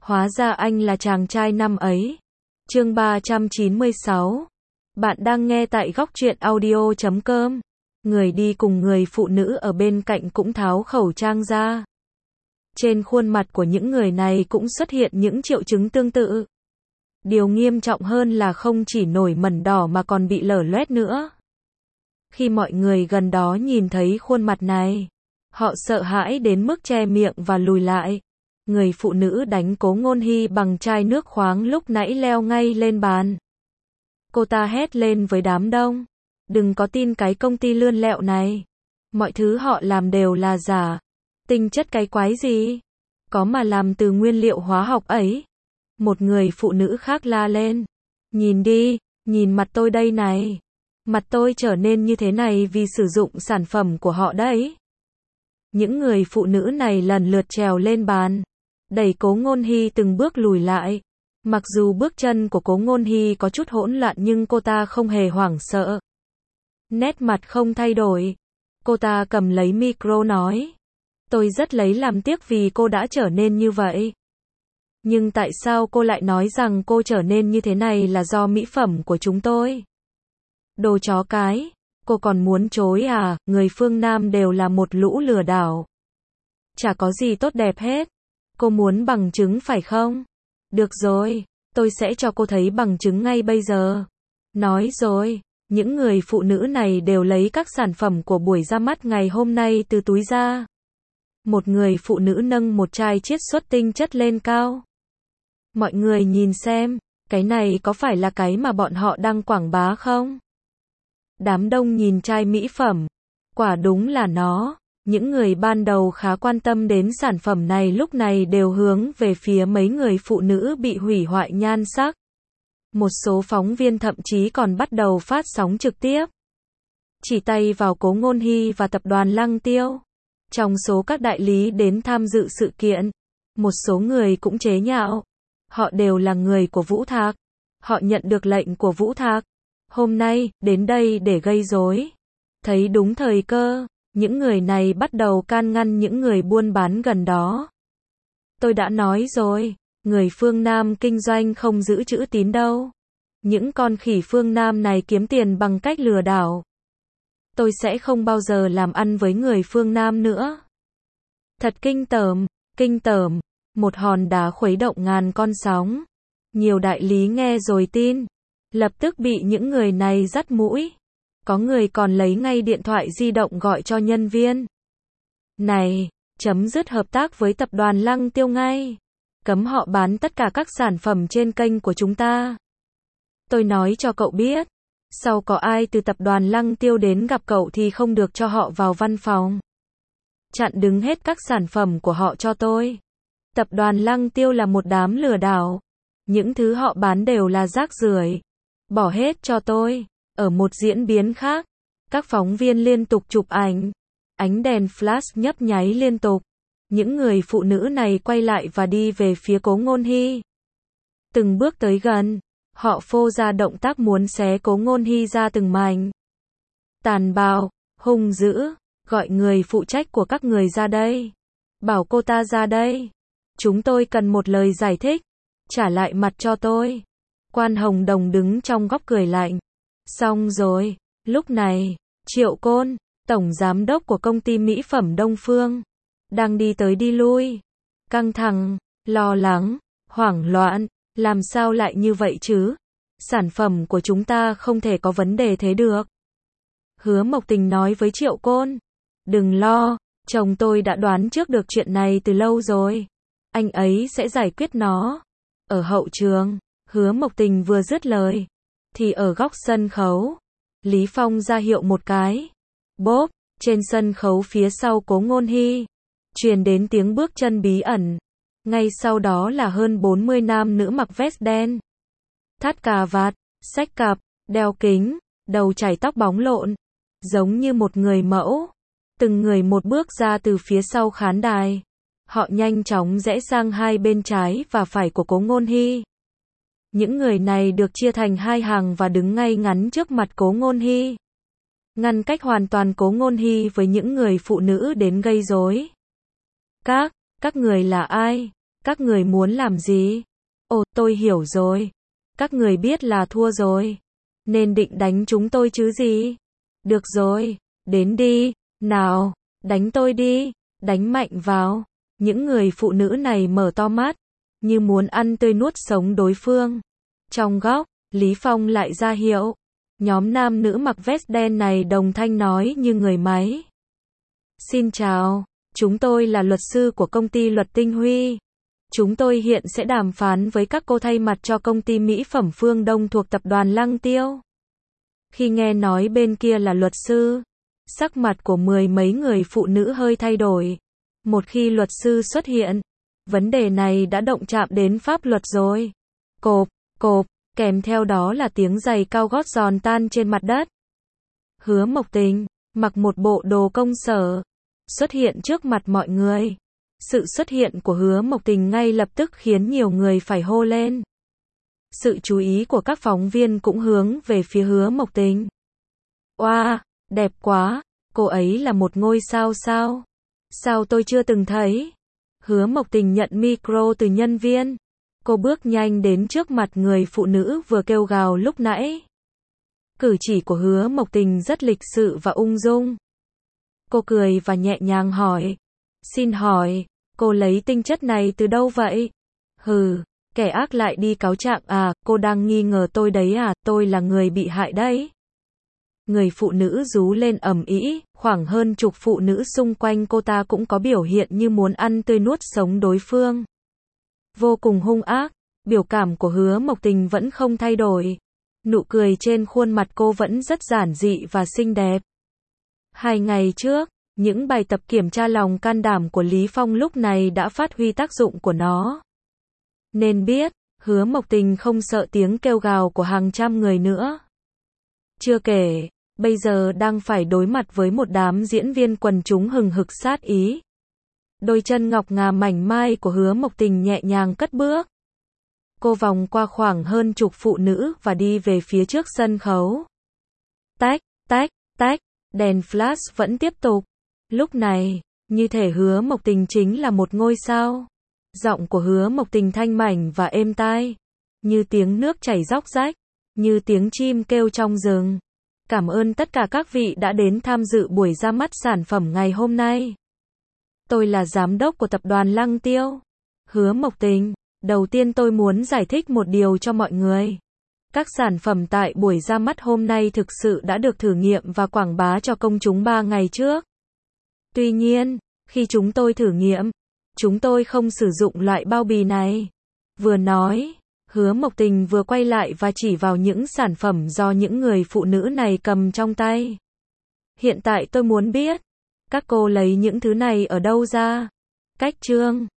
Hóa ra anh là chàng trai năm ấy. Chương 396. Bạn đang nghe tại góc truyện audio.com. Người đi cùng người phụ nữ ở bên cạnh cũng tháo khẩu trang ra. Trên khuôn mặt của những người này cũng xuất hiện những triệu chứng tương tự. Điều nghiêm trọng hơn là không chỉ nổi mẩn đỏ mà còn bị lở loét nữa. Khi mọi người gần đó nhìn thấy khuôn mặt này, họ sợ hãi đến mức che miệng và lùi lại. Người phụ nữ đánh Cố Ngôn Hy bằng chai nước khoáng lúc nãy leo ngay lên bàn. Cô ta hét lên với đám đông. Đừng có tin cái công ty lươn lẹo này. Mọi thứ họ làm đều là giả. Tinh chất cái quái gì? Có mà làm từ nguyên liệu hóa học ấy. Một người phụ nữ khác la lên. Nhìn đi, nhìn mặt tôi đây này. Mặt tôi trở nên như thế này vì sử dụng sản phẩm của họ đấy. Những người phụ nữ này lần lượt trèo lên bàn, đẩy Cố Ngôn Hy từng bước lùi lại. Mặc dù bước chân của Cố Ngôn Hy có chút hỗn loạn nhưng cô ta không hề hoảng sợ. Nét mặt không thay đổi. Cô ta cầm lấy micro nói. Tôi rất lấy làm tiếc vì cô đã trở nên như vậy. Nhưng tại sao cô lại nói rằng cô trở nên như thế này là do mỹ phẩm của chúng tôi? Đồ chó cái, cô còn muốn chối à? Người phương Nam đều là một lũ lừa đảo. Chả có gì tốt đẹp hết. Cô muốn bằng chứng phải không? Được rồi, tôi sẽ cho cô thấy bằng chứng ngay bây giờ. Nói rồi, những người phụ nữ này đều lấy các sản phẩm của buổi ra mắt ngày hôm nay từ túi ra. Một người phụ nữ nâng một chai chiết xuất tinh chất lên cao. Mọi người nhìn xem, cái này có phải là cái mà bọn họ đang quảng bá không? Đám đông nhìn chai mỹ phẩm. Quả đúng là nó. Những người ban đầu khá quan tâm đến sản phẩm này lúc này đều hướng về phía mấy người phụ nữ bị hủy hoại nhan sắc. Một số phóng viên thậm chí còn bắt đầu phát sóng trực tiếp. Chỉ tay vào Cố Ngôn Hy và tập đoàn Lăng Tiêu. Trong số các đại lý đến tham dự sự kiện, một số người cũng chế nhạo. Họ đều là người của Vũ Thạc. Họ nhận được lệnh của Vũ Thạc. Hôm nay, đến đây để gây rối. Thấy đúng thời cơ, những người này bắt đầu can ngăn những người buôn bán gần đó. Tôi đã nói rồi, người phương Nam kinh doanh không giữ chữ tín đâu. Những con khỉ phương Nam này kiếm tiền bằng cách lừa đảo. Tôi sẽ không bao giờ làm ăn với người phương Nam nữa. Thật kinh tởm, một hòn đá khuấy động ngàn con sóng. Nhiều đại lý nghe rồi tin, lập tức bị những người này dắt mũi. Có người còn lấy ngay điện thoại di động gọi cho nhân viên. Này, chấm dứt hợp tác với tập đoàn Lăng Tiêu ngay. Cấm họ bán tất cả các sản phẩm trên kênh của chúng ta. Tôi nói cho cậu biết, sau có ai từ tập đoàn Lăng Tiêu đến gặp cậu thì không được cho họ vào văn phòng. Chặn đứng hết các sản phẩm của họ cho tôi. Tập đoàn Lăng Tiêu là một đám lừa đảo. Những thứ họ bán đều là rác rưởi. Bỏ hết cho tôi. Ở một diễn biến khác, các phóng viên liên tục chụp ảnh. Ánh đèn flash nhấp nháy liên tục. Những người phụ nữ này quay lại và đi về phía Cố Ngôn Hy. Từng bước tới gần, họ phô ra động tác muốn xé Cố Ngôn Hy ra từng mảnh. Tàn bạo, hung dữ, gọi người phụ trách của các người ra đây. Bảo cô ta ra đây. Chúng tôi cần một lời giải thích. Trả lại mặt cho tôi. Quan Hồng Đồng đứng trong góc cười lạnh. Xong rồi, lúc này, Triệu Côn, tổng giám đốc của công ty mỹ phẩm Đông Phương, đang đi tới đi lui. Căng thẳng, lo lắng, hoảng loạn, làm sao lại như vậy chứ? Sản phẩm của chúng ta không thể có vấn đề thế được. Hứa Mộc Tình nói với Triệu Côn. Đừng lo, chồng tôi đã đoán trước được chuyện này từ lâu rồi. Anh ấy sẽ giải quyết nó. Ở hậu trường, Hứa Mộc Tình vừa dứt lời, thì ở góc sân khấu, Lý Phong ra hiệu một cái. Bốp, trên sân khấu phía sau Cố Ngôn Hy, truyền đến tiếng bước chân bí ẩn. Ngay sau đó là hơn 40 nam nữ mặc vest đen, thắt cà vạt, xách cặp, đeo kính, đầu chải tóc bóng lộn, giống như một người mẫu. Từng người một bước ra từ phía sau khán đài. Họ nhanh chóng rẽ sang hai bên trái và phải của Cố Ngôn Hy. Những người này được chia thành hai hàng và đứng ngay ngắn trước mặt Cố Ngôn Hy. Ngăn cách hoàn toàn Cố Ngôn Hy với những người phụ nữ đến gây rối. Các người là ai? Các người muốn làm gì? Ồ, tôi hiểu rồi. Các người biết là thua rồi. Nên định đánh chúng tôi chứ gì? Được rồi, đến đi, nào, đánh tôi đi, đánh mạnh vào. Những người phụ nữ này mở to mắt, như muốn ăn tươi nuốt sống đối phương. Trong góc, Lý Phong lại ra hiệu. Nhóm nam nữ mặc vest đen này đồng thanh nói như người máy. Xin chào, chúng tôi là luật sư của công ty Luật Tinh Huy. Chúng tôi hiện sẽ đàm phán với các cô thay mặt cho công ty mỹ phẩm Phương Đông thuộc tập đoàn Lăng Tiêu. Khi nghe nói bên kia là luật sư, sắc mặt của mười mấy người phụ nữ hơi thay đổi. Một khi luật sư xuất hiện, vấn đề này đã động chạm đến pháp luật rồi. Cộp, cộp, kèm theo đó là tiếng giày cao gót giòn tan trên mặt đất. Hứa Mộc Tình, mặc một bộ đồ công sở, xuất hiện trước mặt mọi người. Sự xuất hiện của Hứa Mộc Tình ngay lập tức khiến nhiều người phải hô lên. Sự chú ý của các phóng viên cũng hướng về phía Hứa Mộc Tình. Oa, đẹp quá, cô ấy là một ngôi sao sao? Sao tôi chưa từng thấy? Hứa Mộc Tình nhận micro từ nhân viên. Cô bước nhanh đến trước mặt người phụ nữ vừa kêu gào lúc nãy. Cử chỉ của Hứa Mộc Tình rất lịch sự và ung dung. Cô cười và nhẹ nhàng hỏi. Xin hỏi, cô lấy tinh chất này từ đâu vậy? Hừ, kẻ ác lại đi cáo trạng à, cô đang nghi ngờ tôi đấy à, tôi là người bị hại đấy. Người phụ nữ rú lên ầm ĩ, khoảng hơn chục phụ nữ xung quanh cô ta cũng có biểu hiện như muốn ăn tươi nuốt sống đối phương. Vô cùng hung ác, biểu cảm của Hứa Mộc Tình vẫn không thay đổi. Nụ cười trên khuôn mặt cô vẫn rất giản dị và xinh đẹp. 2 ngày trước, những bài tập kiểm tra lòng can đảm của Lý Phong lúc này đã phát huy tác dụng của nó. Nên biết, Hứa Mộc Tình không sợ tiếng kêu gào của hàng trăm người nữa. Chưa kể, bây giờ đang phải đối mặt với một đám diễn viên quần chúng hừng hực sát ý. Đôi chân ngọc ngà mảnh mai của Hứa Mộc Tình nhẹ nhàng cất bước. Cô vòng qua khoảng hơn chục phụ nữ và đi về phía trước sân khấu. Tách, tách, tách, đèn flash vẫn tiếp tục. Lúc này, như thể Hứa Mộc Tình chính là một ngôi sao. Giọng của Hứa Mộc Tình thanh mảnh và êm tai, như tiếng nước chảy róc rách, như tiếng chim kêu trong rừng. Cảm ơn tất cả các vị đã đến tham dự buổi ra mắt sản phẩm ngày hôm nay. Tôi là giám đốc của tập đoàn Lăng Tiêu. Hứa Mộc Tình, đầu tiên tôi muốn giải thích một điều cho mọi người. Các sản phẩm tại buổi ra mắt hôm nay thực sự đã được thử nghiệm và quảng bá cho công chúng 3 ngày trước. Tuy nhiên, khi chúng tôi thử nghiệm, chúng tôi không sử dụng loại bao bì này. Vừa nói, Hứa Mộc Tình vừa quay lại và chỉ vào những sản phẩm do những người phụ nữ này cầm trong tay. Hiện tại tôi muốn biết, các cô lấy những thứ này ở đâu ra? Cách Trương,